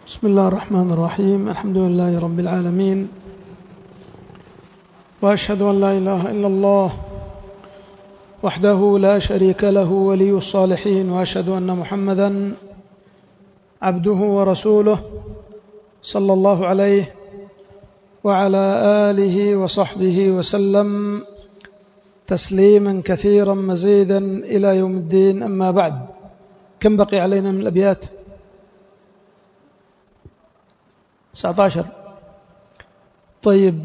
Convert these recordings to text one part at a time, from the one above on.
بسم الله الرحمن الرحيم. الحمد لله رب العالمين، وأشهد أن لا إله إلا الله وحده لا شريك له ولي الصالحين، وأشهد أن محمدا عبده ورسوله صلى الله عليه وعلى آله وصحبه وسلم تسليما كثيرا مزيدا إلى يوم الدين. أما بعد، كم بقي علينا من الأبيات؟ 19. طيب،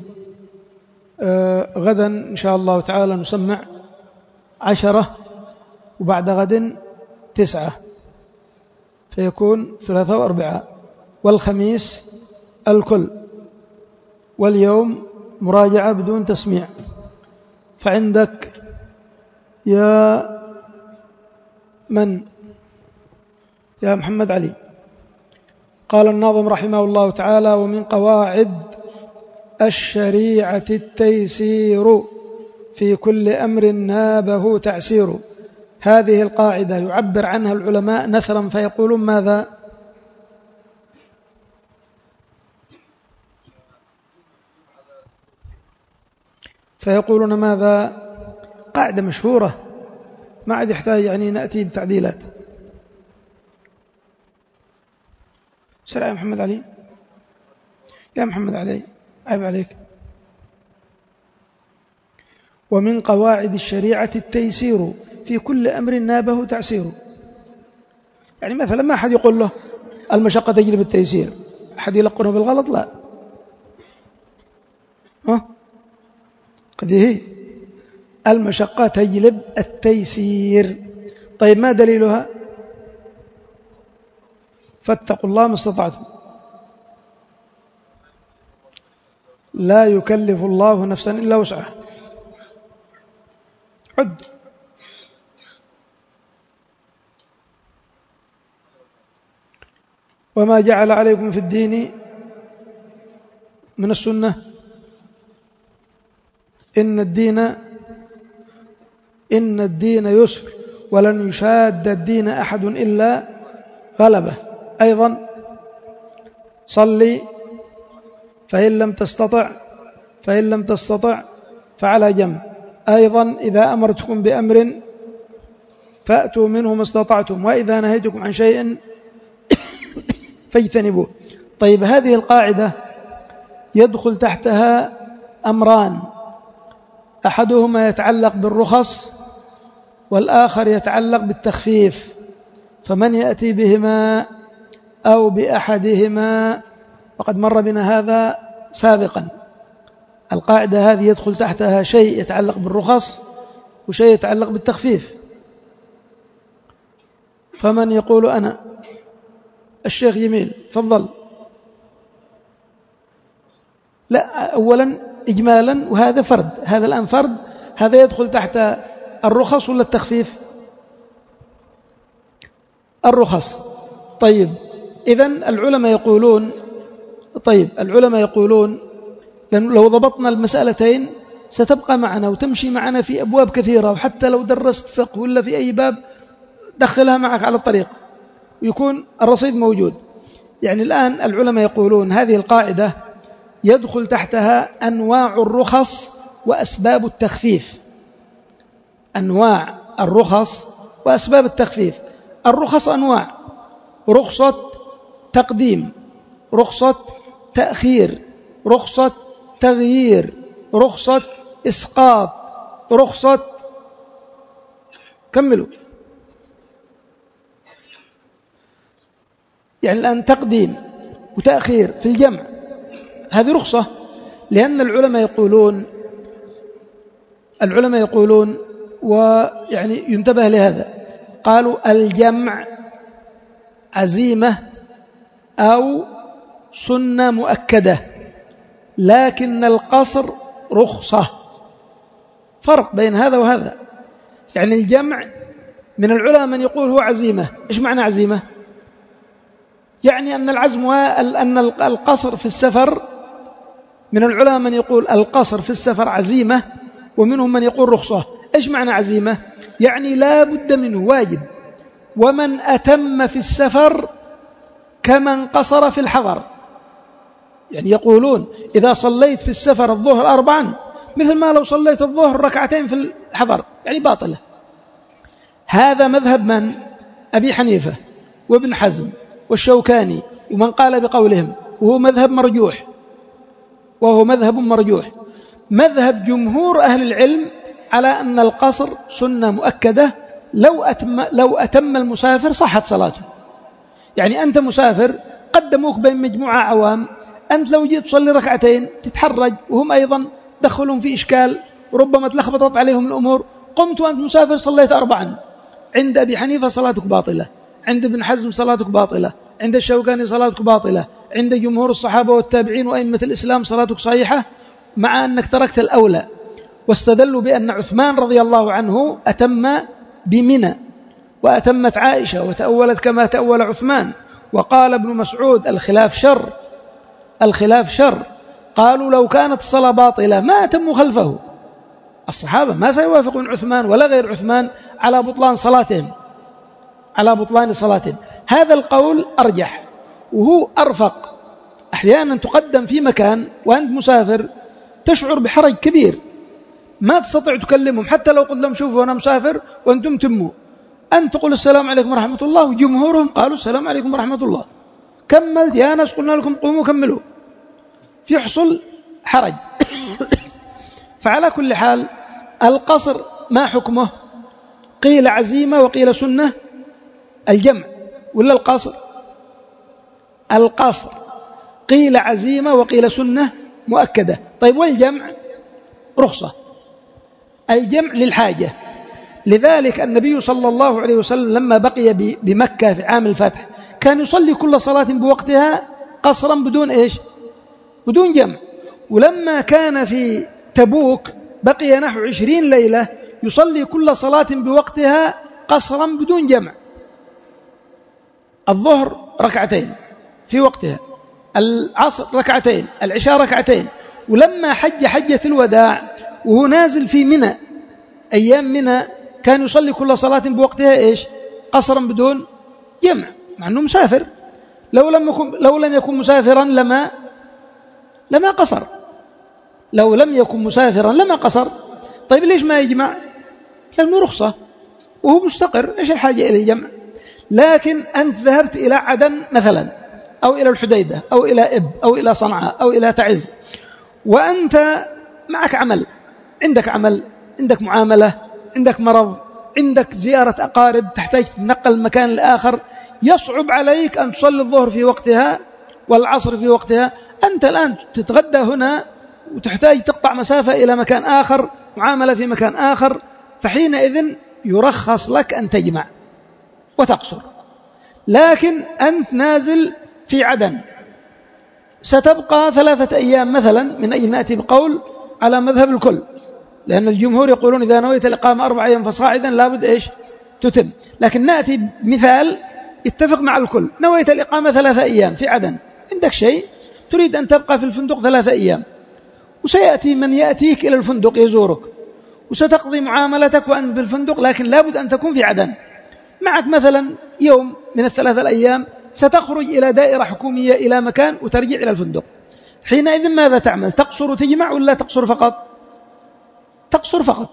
غدا إن شاء الله تعالى نسمع 10، وبعد غد 9، فيكون 3 و4، والخميس الكل، واليوم مراجعة بدون تسميع. فعندك يا محمد علي. قال الناظم رحمه الله تعالى: ومن قواعد الشريعة التيسير، في كل أمر نابه تعسير. هذه القاعدة يعبر عنها العلماء نثرا فيقولون ماذا؟ فيقولون ماذا؟ قاعدة مشهورة ما عاد يحتاج نأتي بتعديلات. سلام يا محمد علي، يا محمد علي، عيب عليك. ومن قواعد الشريعة التيسير، في كل أمر نابه تعسير. مثلا ما أحد يقول له المشقة تجلب التيسير، أحد يلقنه بالغلط؟ لا، قد هي المشقة تجلب التيسير. طيب، ما دليلها؟ فاتقوا الله ما استطعتم، لا يكلف الله نفسا إلا وسعها. عد. وما جعل عليكم في الدين من السنة إن الدين يسر، ولن يشاد الدين أحد إلا غلبه. أيضا صلي فإن لم تستطع فعلى جنب. أيضا إذا أمرتكم بأمر فأتوا منه ما استطعتم، وإذا نهيتكم عن شيء فاجتنبوه. طيب، هذه القاعدة يدخل تحتها أمران، أحدهما يتعلق بالرخص والآخر يتعلق بالتخفيف، فمن يأتي بهما أو بأحدهما، وقد مر بنا هذا سابقا. القاعدة هذه يدخل تحتها شيء يتعلق بالرخص وشيء يتعلق بالتخفيف. فمن يقول أنا؟ الشيخ جميل، تفضل. لا، أولا إجمالا، وهذا فرد، هذا الآن فرد، هذا يدخل تحت الرخص ولا التخفيف؟ الرخص. طيب، إذن العلماء يقولون لو ضبطنا المسألتين ستبقى معنا وتمشي معنا في أبواب كثيرة، وحتى لو درست فقه ولا في أي باب دخلها معك على الطريق ويكون الرصيد موجود. الآن العلماء يقولون هذه القاعدة يدخل تحتها أنواع الرخص وأسباب التخفيف. أنواع الرخص وأسباب التخفيف. الرخص أنواع: رخصة تقديم، رخصة تأخير، رخصة تغيير، رخصة إسقاط، رخصة، كملوا. الآن تقديم وتأخير في الجمع هذه رخصة، لأن العلماء يقولون ينتبه لهذا، قالوا الجمع عزيمة أو سنة مؤكدة، لكن القصر رخصة. فرق بين هذا وهذا. الجمع من العلماء من يقول هو عزيمة. إيش معنى عزيمة؟ أن العزم أن القصر في السفر، من العلماء من يقول القصر في السفر عزيمة، ومنهم من يقول رخصة. إيش معنى عزيمة؟ لا بد منه، واجب. ومن أتم في السفر كمن قصر في الحضر، يعني يقولون إذا صليت في السفر الظهر 4 مثل ما لو صليت الظهر 2 في الحضر، يعني باطلة. هذا مذهب من؟ أبي حنيفة وابن حزم والشوكاني ومن قال بقولهم، وهو مذهب مرجوح. مذهب جمهور أهل العلم على أن القصر سنة مؤكدة، لو أتم المسافر صحت صلاته. يعني أنت مسافر قدموك بين مجموعة عوام، أنت لو جيت تصلي 2 تتحرج، وهم أيضا دخلهم في إشكال وربما تلخبطت عليهم الأمور، قمت وأنت مسافر صليت 4، عند أبي حنيفة صلاتك باطلة، عند ابن حزم صلاتك باطلة، عند الشوكاني صلاتك باطلة، عند جمهور الصحابة والتابعين وأئمة الإسلام صلاتك صحيحة، مع أنك تركت الأولى. واستدلوا بأن عثمان رضي الله عنه أتم بمنى، وأتمت عائشة وتأولت كما تأول عثمان. وقال ابن مسعود الخلاف شر. قالوا لو كانت الصلاة باطلة ما أتموا خلفه، الصحابة ما سيوافقون عثمان ولا غير عثمان على بطلان صلاتهم. هذا القول أرجح وهو أرفق. أحيانا تقدم في مكان وأنت مسافر تشعر بحرج كبير، ما تستطيع تكلمهم، حتى لو قلت لهم شوفوا أنا مسافر وأنتم تموا، أن تقول السلام عليكم ورحمة الله، وجمهورهم قالوا السلام عليكم ورحمة الله، كملت يا ناس قلنا لكم قوموا كملوا، يحصل حرج. فعلى كل حال القصر ما حكمه؟ قيل عزيمة وقيل سنة. الجمع ولا القصر قيل عزيمة وقيل سنة مؤكدة. طيب والجمع؟ رخصة. الجمع للحاجة. لذلك النبي صلى الله عليه وسلم لما بقي بمكة في عام الفتح كان يصلي كل صلاة بوقتها قصرا بدون جمع. ولما كان في تبوك بقي نحو 20 ليلة يصلي كل صلاة بوقتها قصرا بدون جمع. الظهر 2 في وقتها، العصر 2، العشاء 2. ولما حجة الوداع وهو نازل في منى، أيام منى، كان يصلي كل صلاة بوقتها قصرا بدون جمع، مع أنه مسافر. لو لم يكن مسافرا لما قصر. لو لم يكن مسافرا لما قصر. طيب ليش ما يجمع؟ لأنه رخصة وهو مستقر، إيش الحاجة إلى الجمع؟ لكن أنت ذهبت إلى عدن مثلا، أو إلى الحديدة، أو إلى إب، أو إلى صنعاء، أو إلى تعز، وأنت معك عمل، عندك معاملة، عندك مرض، عندك زيارة أقارب، تحتاج تنقل مكان لآخر، يصعب عليك أن تصلي الظهر في وقتها والعصر في وقتها. أنت الآن تتغدى هنا وتحتاج تقطع مسافة إلى مكان آخر، معاملة في مكان آخر، فحينئذ يرخص لك أن تجمع وتقصر. لكن أنت نازل في عدن، ستبقى 3 أيام مثلا، من أجل نأتي بقول على مذهب الكل، لأن الجمهور يقولون إذا نويت الإقامة 4 أيام فصاعدا لابد تتم. لكن نأتي بمثال يتفق مع الكل. نويت الإقامة 3 أيام في عدن، عندك شيء تريد أن تبقى في الفندق 3 أيام، وسيأتي من يأتيك إلى الفندق يزورك، وستقضي معاملتك وأنت بالفندق، لكن لابد أن تكون في عدن. معك مثلا يوم من ال3 الأيام ستخرج إلى دائرة حكومية إلى مكان وترجع إلى الفندق. حينئذ ماذا تعمل؟ تقصر وتجمع ولا تقصر فقط؟ تقصر فقط.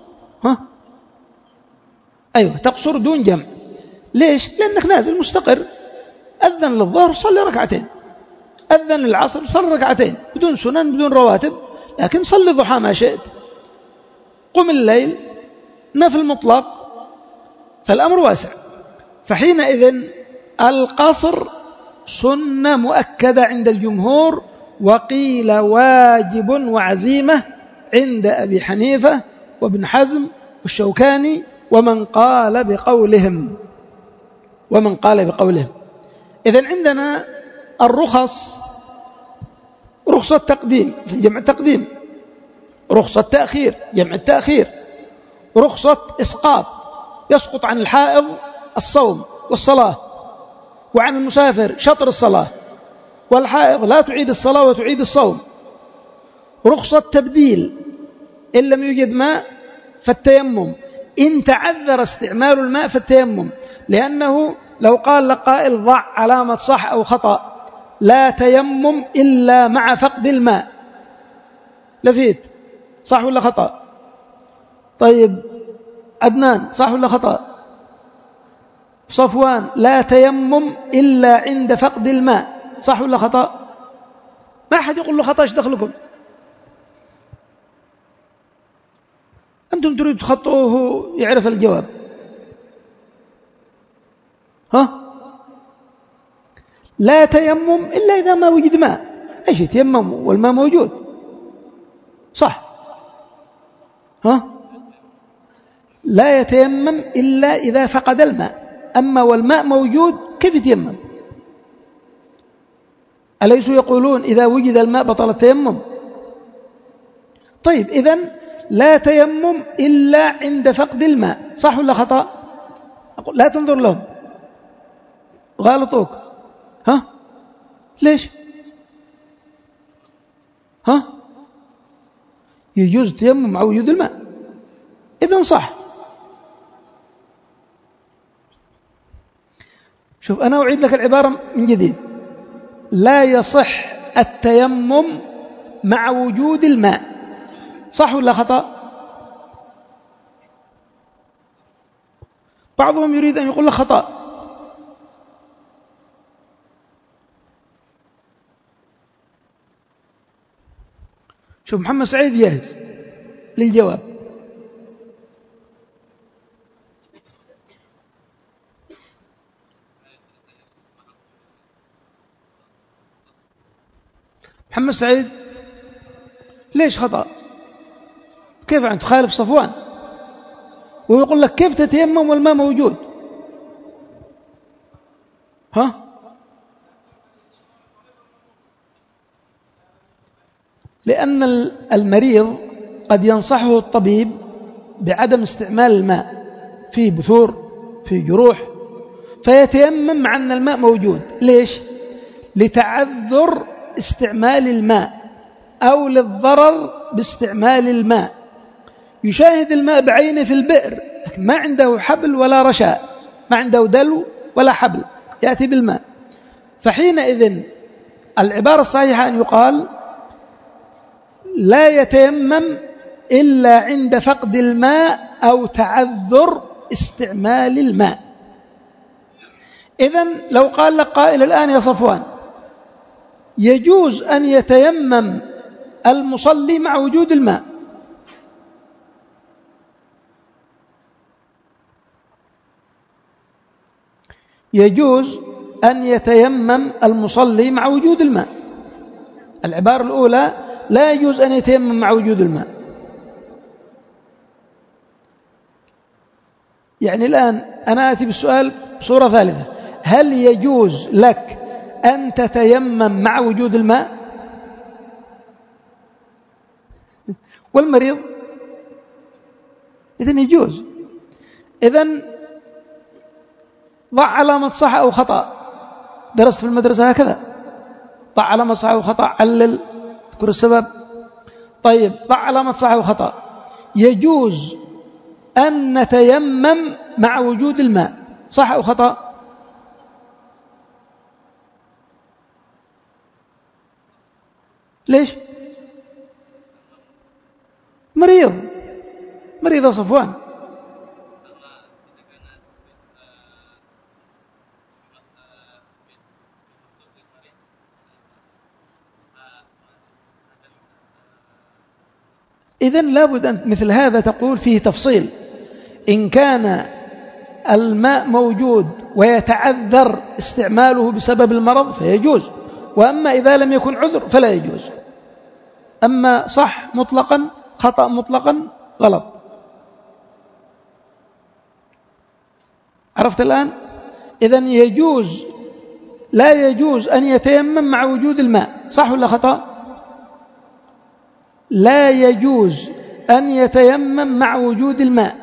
أيوة، تقصر دون جمع. ليش؟ لأنك نازل مستقر. أذن للظهر صلي 2، أذن للعصر صلي 2، بدون سنن بدون رواتب، لكن صلي ضحى ما شئت، قم الليل، نفل مطلق، فالأمر واسع. فحينئذ القصر سنة مؤكدة عند الجمهور، وقيل واجب وعزيمة عند أبي حنيفة وابن حزم والشوكاني ومن قال بقولهم. إذن عندنا الرخص: رخصة تقديم في جمع التقديم، رخصة تأخير جمع التأخير، رخصة إسقاط يسقط عن الحائض الصوم والصلاة، وعن المسافر شطر الصلاة، والحائض لا تعيد الصلاة وتعيد الصوم. رخصة تبديل: إن لم يوجد ماء فالتيمم، إن تعذر استعمال الماء فالتيمم، لأنه لو قال لك قائل ضع علامة صح أو خطأ لا تيمم إلا مع فقد الماء، لفيت صح ولا خطأ؟ طيب عدنان صح ولا خطأ؟ صفوان لا تيمم إلا عند فقد الماء، صح ولا خطأ؟ ما أحد يقول له خطأ، ايش دخلكم؟ أنتم تريد تخطئوه يعرف الجواب. ها؟ لا تيمم إلا إذا ما وجد ماء، ايش يتيمم والماء موجود؟ صح؟ ها؟ لا يتيمم إلا إذا فقد الماء، أما والماء موجود كيف يتيمم؟ أليسوا يقولون إذا وجد الماء بطل التيمم؟ طيب إذن لا تيمم إلا عند فقد الماء، صح ولا خطأ؟ أقول لا تنظر لهم غالطوك. ها؟ ليش؟ ها؟ يجوز تيمم مع وجود الماء، إذن صح. شوف أنا أعيد لك العبارة من جديد، لا يصح التيمم مع وجود الماء، صح ولا خطأ؟ بعضهم يريد أن يقول لك خطأ. شوف محمد سعيد جاهز للجواب. محمد سعيد ليش خطأ؟ كيف أنت تخالف صفوان ويقول لك كيف تتيمم والماء موجود؟ ها؟ لأن المريض قد ينصحه الطبيب بعدم استعمال الماء، فيه بثور فيه جروح، فيتيمم مع أن الماء موجود. ليش؟ لتعذر استعمال الماء أو للضرر باستعمال الماء. يشاهد الماء بعينه في البئر لكن ما عنده حبل ولا رشاء، ما عنده دلو ولا حبل يأتي بالماء، فحينئذ العبارة الصحيحة أن يقال لا يتيمم إلا عند فقد الماء أو تعذر استعمال الماء. إذن لو قال لك قائل الآن يا صفوان يجوز أن يتيمم المصلي مع وجود الماء، يجوز أن يتيمم المصلي مع وجود الماء. العبارة الأولى لا يجوز أن يتيمم مع وجود الماء. يعني الآن أنا آتي بالسؤال بصورة ثالثة، هل يجوز لك أن تتيمم مع وجود الماء؟ والمريض إذن يجوز. إذن ضع علامة صح أو خطأ، درست في المدرسة هكذا، ضع علامة صح أو خطأ، علل اذكر السبب. طيب ضع علامة صح أو خطأ. يجوز أن نتيمم مع وجود الماء، صح أو خطأ؟ ليش؟ مريض يا صفوان. إذن لابد أن مثل هذا تقول فيه تفصيل. إن كان الماء موجود ويتعذر استعماله بسبب المرض فيجوز، وأما إذا لم يكن عذر فلا يجوز. أما صح مطلقا خطأ مطلقا غلط. عرفت الآن؟ إذن يجوز لا يجوز أن يتيمم مع وجود الماء، صح ولا خطأ؟ لا يجوز أن يتيمم مع وجود الماء.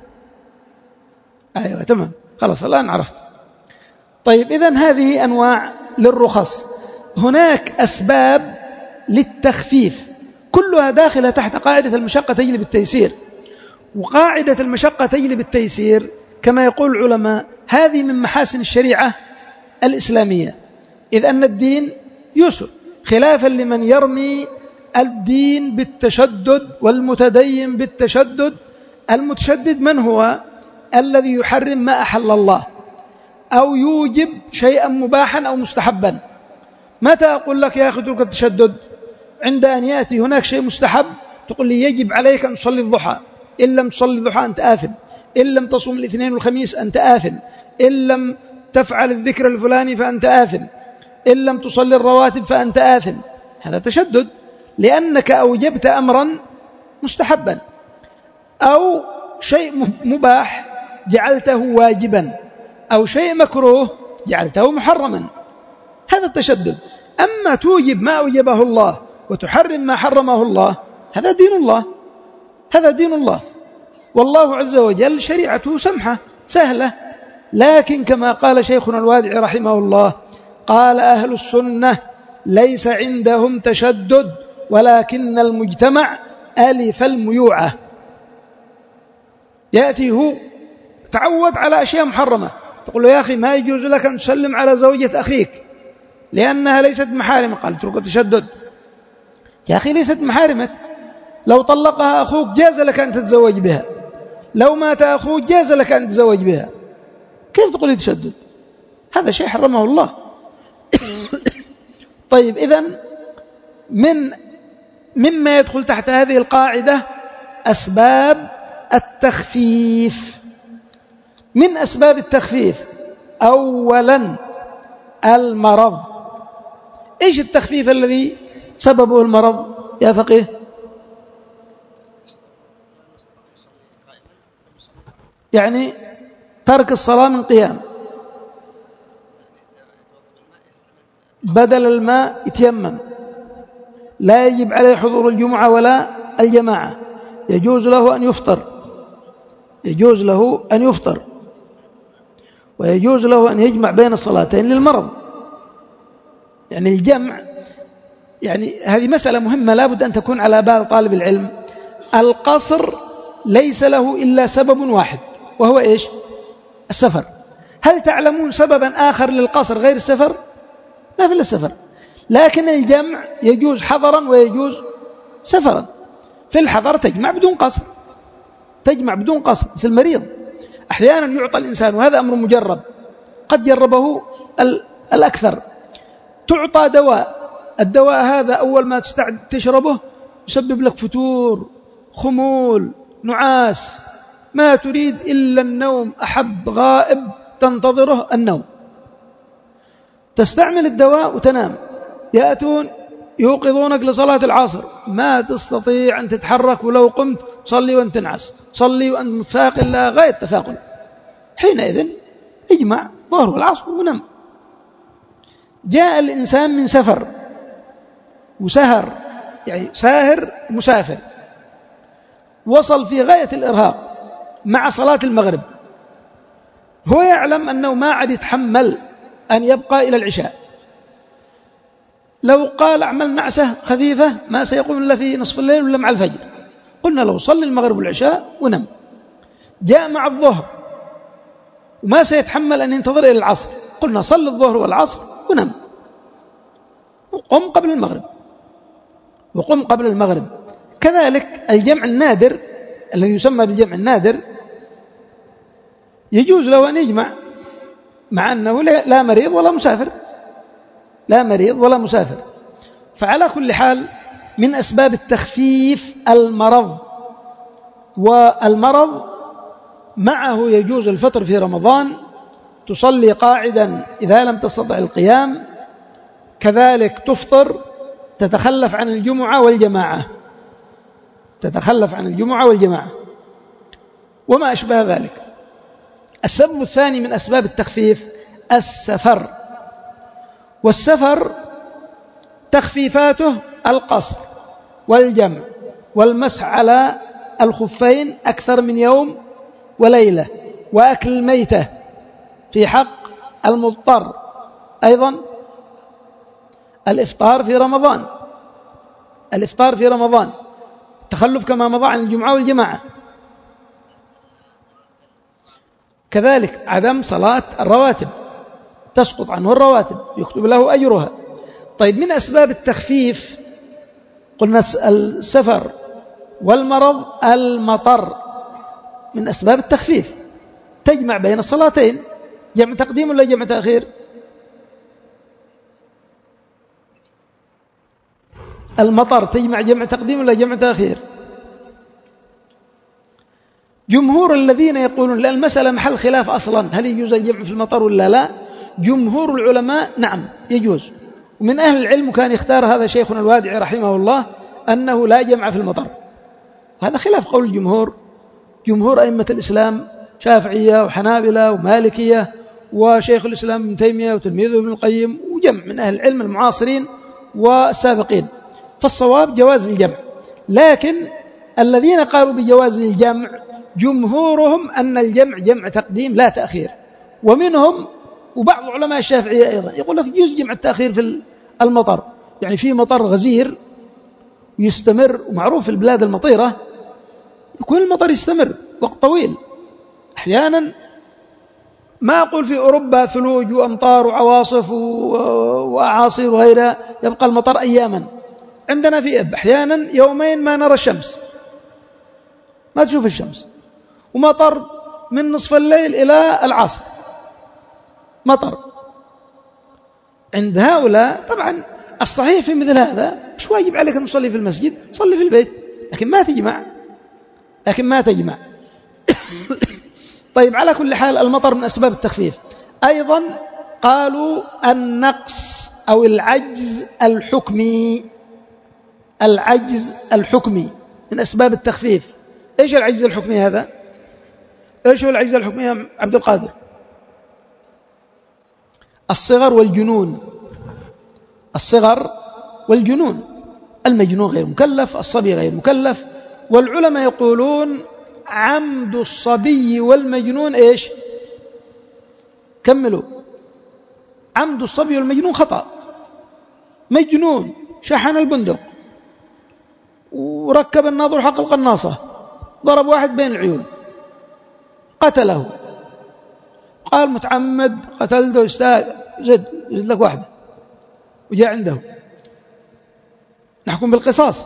أيوة تمام، خلاص الآن عرفت. طيب إذن هذه أنواع للرخص. هناك أسباب للتخفيف كلها داخلة تحت قاعدة المشقة تجلب التيسير. وقاعدة المشقة تجلب التيسير كما يقول العلماء هذه من محاسن الشريعة الإسلامية، إذ أن الدين يسر، خلافا لمن يرمي الدين بالتشدد والمتدين بالتشدد. المتشدد من هو؟ الذي يحرم ما أحل الله أو يوجب شيئا مباحا أو مستحبا. متى أقول لك يا أخي اترك التشدد؟ عند أن يأتي هناك شيء مستحب تقول لي يجب عليك أن تصلي الضحى، إن لم تصلي الضحى أنت آثم، إن لم تصوم الاثنين والخميس أنت آثم، إن لم تفعل الذكر الفلاني فأنت آثم، إن لم تصلي الرواتب فأنت آثم. هذا تشدد، لأنك أوجبت أمرا مستحبا أو شيء مباح جعلته واجبا أو شيء مكروه جعلته محرما. هذا التشدد. أما توجب ما أوجبه الله وتحرم ما حرمه الله، هذا دين الله، هذا دين الله. والله عز وجل شريعته سمحة سهلة، لكن كما قال شيخنا الوادعي رحمه الله، قال أهل السنة ليس عندهم تشدد ولكن المجتمع ألف الميوعة. يأتي هو تعود على أشياء محرمة، تقول له يا أخي ما يجوز لك أن تسلم على زوجة أخيك لأنها ليست محارمة، قال اترك التشدد. يا أخي ليست محارمك، لو طلقها أخوك جاز لك أن تتزوج بها، لو مات أخوك جاز لك أن تتزوج بها، كيف تقول تشدد؟ هذا شيء حرمه الله. طيب إذن مما يدخل تحت هذه القاعدة أسباب التخفيف. من أسباب التخفيف أولا المرض. إيش التخفيف الذي سببه المرض يا فقيه؟ يعني ترك الصلاة من قيام، بدل الماء يتيمم، لا يجب عليه حضور الجمعة ولا الجماعة، يجوز له أن يفطر، يجوز له أن يفطر، ويجوز له أن يجمع بين الصلاتين للمرض. يعني الجمع، يعني هذه مسألة مهمة لابد أن تكون على بال طالب العلم. القصر ليس له إلا سبب واحد، وهو إيش؟ السفر. هل تعلمون سببا آخر للقصر غير السفر؟ ما في إلا السفر. لكن الجمع يجوز حضرا ويجوز سفرا. في الحضر تجمع بدون قصر، تجمع بدون قصر، مثل المريض أحيانا يعطى الإنسان، وهذا أمر مجرب قد جربه الأكثر، تعطى دواء، الدواء هذا أول ما تستعد تشربه يسبب لك فتور، خمول، نعاس، ما تريد إلا النوم، أحب غائب تنتظره النوم، تستعمل الدواء وتنام، يأتون يوقظونك لصلاة العصر، ما تستطيع أن تتحرك، ولو قمت صلي وأنت تنعس، صلي وأنت مثاقل لا غاية تثاقل. حينئذ اجمع ظهر والعصر ونم. جاء الإنسان من سفر وسهر، يعني ساهر مسافر، وصل في غاية الإرهاق مع صلاة المغرب، هو يعلم أنه ما عاد يتحمل أن يبقى إلى العشاء، لو قال أعمل نعسة خفيفة ما سيقوم إلا في نصف الليل ولا مع الفجر، قلنا له صلي المغرب والعشاء ونم. جاء مع الظهر وما سيتحمل أن ينتظر إلى العصر، قلنا صل الظهر والعصر ونم، وقم قبل المغرب، وقم قبل المغرب. كذلك الجمع النادر الذي يسمى بالجمع النادر يجوز له أن يجمع مع أنه لا مريض ولا مسافر، لا مريض ولا مسافر. فعلى كل حال من أسباب التخفيف المرض، والمرض معه يجوز الفطر في رمضان، تصلي قاعدا إذا لم تستطع القيام، كذلك تفطر، تتخلف عن الجمعة والجماعة، تتخلف عن الجمعة والجماعة وما أشبه ذلك. السبب الثاني من أسباب التخفيف السفر، والسفر تخفيفاته القصر والجمع والمسح على الخفين أكثر من يوم وليلة، وأكل الميتة في حق المضطر، أيضا الإفطار في رمضان، الإفطار في رمضان، تخلف كما مضى عن الجمعة والجماعة. كذلك عدم صلاة الرواتب، تسقط عنه الرواتب، يكتب له أجرها. طيب من أسباب التخفيف قلنا السفر والمرض، المطر من أسباب التخفيف، تجمع بين الصلاتين، جمع تقديم ولا جمع تأخير؟ المطر تجمع جمع تقديم ولا جمع تأخير؟ جمهور الذين يقولون لأن المسألة محل خلاف أصلا، هل يجوز الجمع في المطر ولا لا؟ جمهور العلماء نعم يجوز، ومن أهل العلم كان يختار هذا شيخنا الوادعي رحمه الله أنه لا جمع في المطر، وهذا خلاف قول الجمهور. جمهور أئمة الإسلام شافعية وحنابلة ومالكية وشيخ الإسلام ابن تيمية وتلميذه ابن القيم وجمع من أهل العلم المعاصرين والسابقين، فالصواب جواز الجمع. لكن الذين قالوا بجواز الجمع جمهورهم أن الجمع جمع تقديم لا تأخير، ومنهم وبعض علماء الشافعية أيضا يقول لك يجوز جمع التأخير في المطر، يعني في مطر غزير يستمر، ومعروف في البلاد المطيرة يكون المطر يستمر وقت طويل، أحيانا ما أقول في أوروبا ثلوج وأمطار وعواصف وأعاصير وغيرها يبقى المطر أياما، عندنا في أحيانا يومين ما نرى الشمس، ما تشوف الشمس، ومطر من نصف الليل إلى العصر مطر. عند هؤلاء طبعا الصحيح في مثل هذا مش واجب عليك أن تصلي في المسجد، صلي في البيت، لكن ما تجمع. طيب على كل حال المطر من أسباب التخفيف. أيضا قالوا النقص أو العجز الحكمي من أسباب التخفيف. إيش العجز الحكمي هذا؟ إيش هو العجز الحكمي يا عبد القادر؟ الصغر والجنون، المجنون غير مكلف، الصبي غير مكلف. والعلماء يقولون عمد الصبي والمجنون إيش؟ كملوا. عمد الصبي والمجنون خطأ. مجنون شحن البندق وركب الناظر حق القناصة، ضرب واحد بين العيون قتله، قال متعمد قتلته، زد لك واحدة، وجاء عنده نحكم بالقصاص.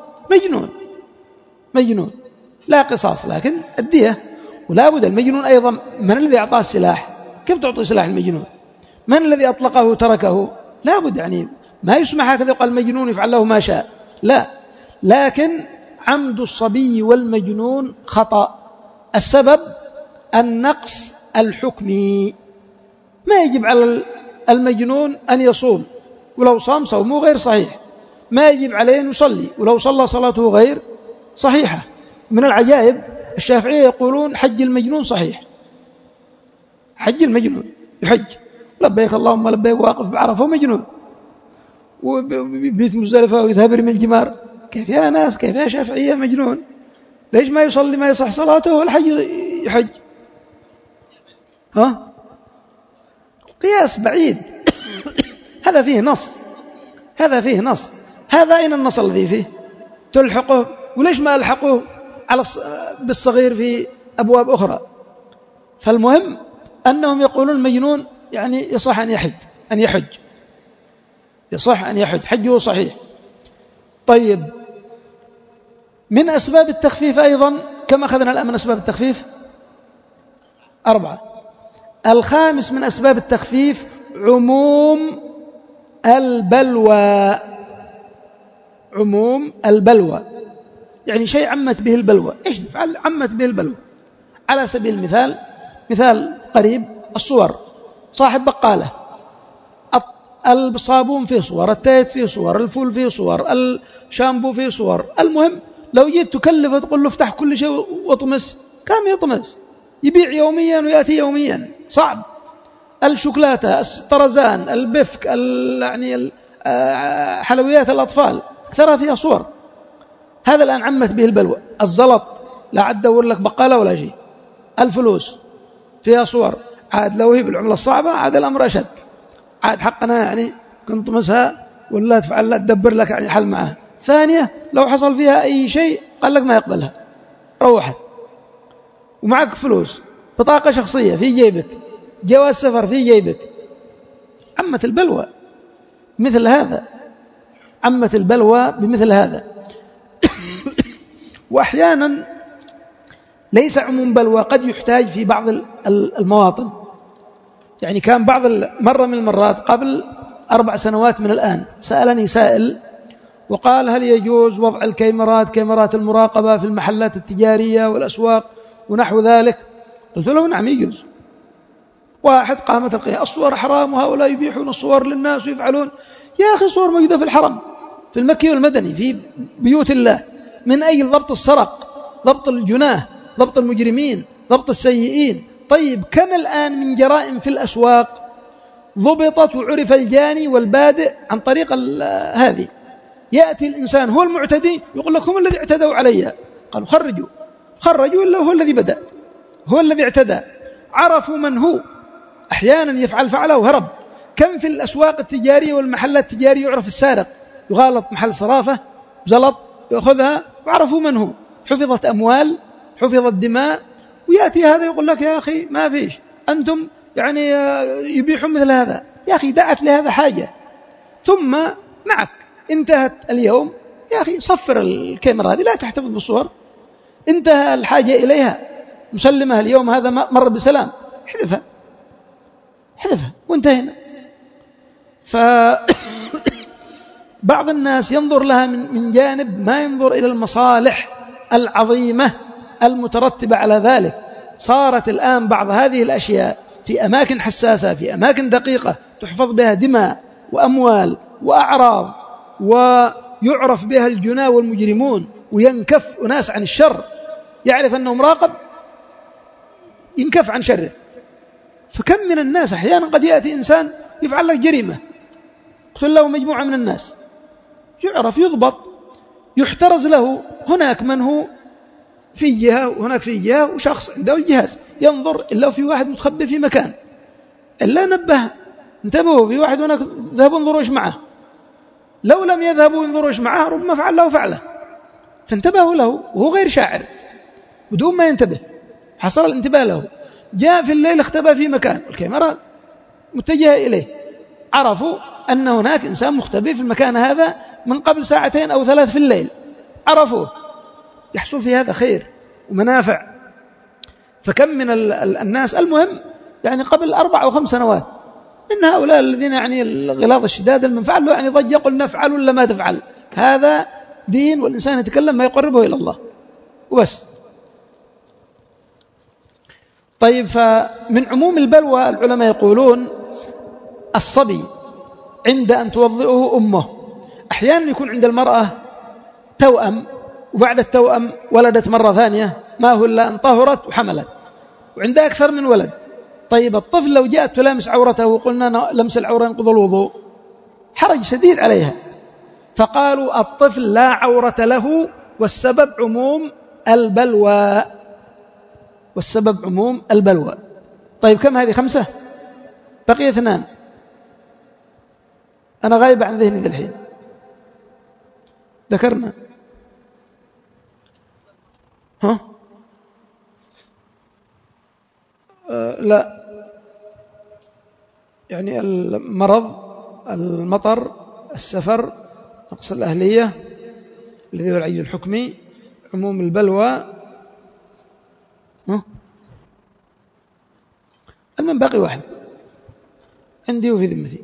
مجنون لا قصاص لكن الدية. ولا بد المجنون أيضا من الذي أعطاه السلاح؟ كيف تعطي سلاح المجنون؟ من الذي أطلقه تركه؟ لا بد، يعني ما يسمح هكذا يقال المجنون يفعل له ما شاء، لا. لكن عمد الصبي والمجنون خطأ. السبب النقص الحكمي، ما يجب على المجنون أن يصوم، ولو صام صومه غير صحيح. ما يجب عليه أن يصلي، ولو صلى صلاته غير صحيحة. من العجائب الشافعية يقولون حج المجنون صحيح، حج المجنون يحج لبيك اللهم لبيك واقف بعرفة ومجنون، وبيت مزدلفة ويذهب يرمي الجمار. كيف يا ناس، كيف يا شافعية مجنون؟ ليش ما يصلي ما يصح صلاته والحج يحج؟ قياس بعيد. هذا فيه نص. هذا أين النص الذي فيه تلحقه؟ وليش ما ألحقوه بالصغير في أبواب أخرى؟ فالمهم أنهم يقولون المجنون يعني يصح أن يحج، حجه صحيح. طيب من أسباب التخفيف أيضا كما أخذنا الآن من أسباب التخفيف 4. الخامس من أسباب التخفيف عموم البلوى، يعني شيء عمت به البلوى. إيش نفعل؟ عمت به البلوى. على سبيل المثال، مثال قريب، الصور. صاحب بقالة، الصابون فيه صور، التيت فيه صور، الفول فيه صور، الشامبو فيه صور. المهم لو جيت تكلفه تقول له افتح كل شيء واطمس، كم يطمس؟ يبيع يوميا ويأتي يوميا، صعب. الشوكولاتة، الطرزان، البفك، يعني حلويات الأطفال أكثرها فيها صور. هذا الآن عمت به البلوى. الزلط لا عاد دور لك بقالة ولا شيء. الفلوس فيها صور، عاد لو هي بالعملة الصعبة عاد الأمر أشد، عاد حقنا يعني كنت مسها ولا تفعل لا تدبر لك يعني حل معها. ثانية لو حصل فيها أي شيء قال لك ما يقبلها، روحت ومعك فلوس بطاقة شخصية في جيبك، جواز سفر في جيبك. عمت البلوى مثل هذا، عمت البلوى بمثل هذا. وأحيانا ليس عموم بلوى، قد يحتاج في بعض المواطن. يعني كان مرة من المرات قبل 4 سنوات من الآن سألني سائل وقال: هل يجوز وضع كاميرات المراقبة في المحلات التجارية والأسواق ونحو ذلك؟ قلت له: نعم يجوز. واحد قامت القيام: الصور حرام وهؤلاء يبيحون الصور للناس ويفعلون. يا أخي صور موجودة في الحرم، في المكي والمدني، في بيوت الله، من أجل ضبط السرق، ضبط الجناه، ضبط المجرمين، ضبط السيئين. طيب كم الآن من جرائم في الأسواق ضبطت وعرف الجاني والبادئ عن طريق هذه؟ يأتي الإنسان هو المعتدي يقول لك: هم الذي اعتدوا علي. قالوا: خرجوا إلا هو الذي بدأ، هو الذي اعتدى. عرفوا من هو، أحيانا يفعل فعله وهرب. كم في الأسواق التجارية والمحلات التجارية يعرف السارق، يغالط محل صرافة زلط يأخذها، وعرفوا من هو. حفظت أموال، حفظت دماء. ويأتي هذا يقول لك: يا أخي ما فيش، أنتم يعني يبيحون مثل هذا. يا أخي دعت لهذا حاجة. ثم معك انتهت اليوم، يا أخي صفر الكاميرا هذه، لا تحتفظ بالصور. انتهى الحاجة إليها، مسلمها اليوم، هذا مر بسلام، حذفها وانتهينا. فبعض الناس ينظر لها من جانب، ما ينظر إلى المصالح العظيمة المترتبة على ذلك. صارت الآن بعض هذه الأشياء في أماكن حساسة، في أماكن دقيقة، تحفظ بها دماء وأموال وأعراض، ويعرف بها الجناه والمجرمون، وينكف أناس عن الشر. يعرف أنه مراقب، ينكف عن شره. فكم من الناس أحيانا قد يأتي إنسان يفعل لك جريمة، قتل له مجموعة من الناس، يعرف، يضبط، يحترز له. هناك من هو في جهة وهناك في جهة، وشخص عنده الجهاز ينظر، إلا في واحد متخبي في مكان، إلا نبه: انتبهوا، في واحد هناك، ذهبوا انظروا إيش معه. لو لم يذهبوا ينظروا إيش معه ربما فعل له فعله، فانتبهوا له وهو غير شاعر، بدون ما ينتبه حصل الانتباه له. جاء في الليل اختبأ في مكان، الكاميرا متجهة إليه، عرفوا أن هناك إنسان مختبئ في المكان هذا من قبل 2 أو 3 في الليل، عرفوه. يحصل في هذا خير ومنافع. فكم من الناس، المهم يعني قبل 4 أو 5 سنوات، من هؤلاء الذين يعني الغلاظ الشداد، من فعل له يعني ضج، يقول: نفعل ولا ما تفعل، هذا دين، والإنسان يتكلم ما يقربه إلى الله وبس. طيب، فمن عموم البلوى العلماء يقولون: الصبي عند أن توضئه أمه. أحيانا يكون عند المرأة توأم، وبعد التوأم ولدت مرة ثانية، ما هو إلا أن طهرت وحملت، وعندها أكثر من ولد. طيب الطفل لو جاءت تلامس عورته وقلنا لمس العورة ينقض الوضوء، حرج شديد عليها. فقالوا: الطفل لا عورة له، والسبب عموم البلوى، والسبب عموم البلوى. طيب كم هذه؟ 5، بقي 2. أنا غايب عن ذهني ذا الحين. ذكرنا لا، يعني المرض، المطر، السفر، نقص الأهلية الذي هو العجز الحكمي، عموم البلوى. المن باقي 1 عندي وفي ذمتي.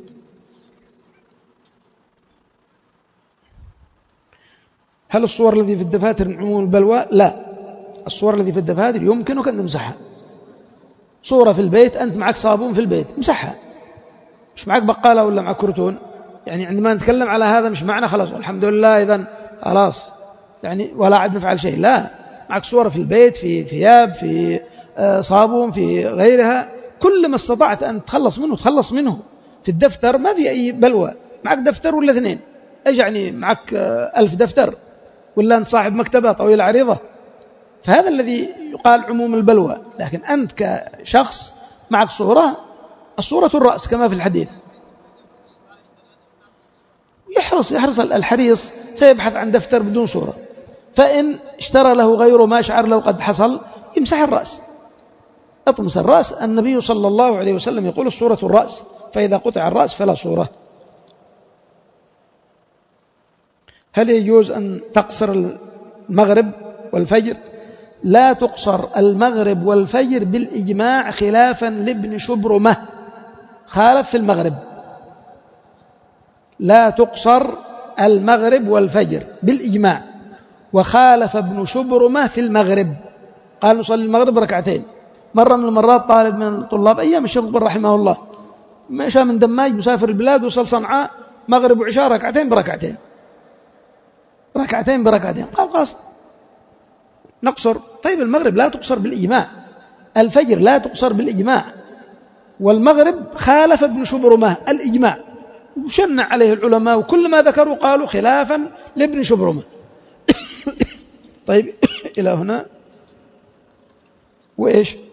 هل الصور التي في الدفاتر من عموم البلوى؟ لا، الصور التي في الدفاتر يمكنك أن تمسحها. صورة في البيت، أنت معك صابون في البيت، مسحها. مش معك بقالة ولا معك كرتون، يعني عندما نتكلم على هذا مش معنى خلاص الحمد لله إذن خلاص يعني ولا عاد نفعل شيء. لا، معك صورة في البيت، في ثياب، في صابون، في غيرها، كل ما استطعت أن تخلص منه تخلص منه. في الدفتر ما في أي بلوى، معك دفتر ولا 2، إيش يعني معك 1000 دفتر، ولا أنت صاحب مكتبة طويلة عريضة. فهذا الذي يقال عموم البلوى. لكن أنت كشخص معك صورة، الصورة الرأس كما في الحديث. يحرص الحريص، سيبحث عن دفتر بدون صورة، فإن اشترى له غيره ما شعر له قد حصل، يمسح الرأس. اطمس الرأس. النبي صلى الله عليه وسلم يقول الصورة الرأس، فإذا قطع الرأس فلا صورة. هل يجوز أن تقصر المغرب والفجر؟ لا تقصر المغرب والفجر بالإجماع، خلافا لابن شبرمة، خالف في المغرب. لا تقصر المغرب والفجر بالإجماع، وخالف ابن شبرمة في المغرب، قال نصلي المغرب ركعتين. مرة من المرات طالب من الطلاب أيام الشيخ مقبل رحمه الله مشى من دماج مسافر البلاد وصل صنعاء، مغرب وعشاء ركعتين بركعتين، ركعتين بركعتين، قال قاصر نقصر. طيب المغرب لا تقصر بالإجماع، الفجر لا تقصر بالإجماع، والمغرب خالف ابن شبرمة الإجماع، وشنع عليه العلماء، وكل ما ذكروا قالوا خلافا لابن شبرمة. طيب إلى هنا وإيش؟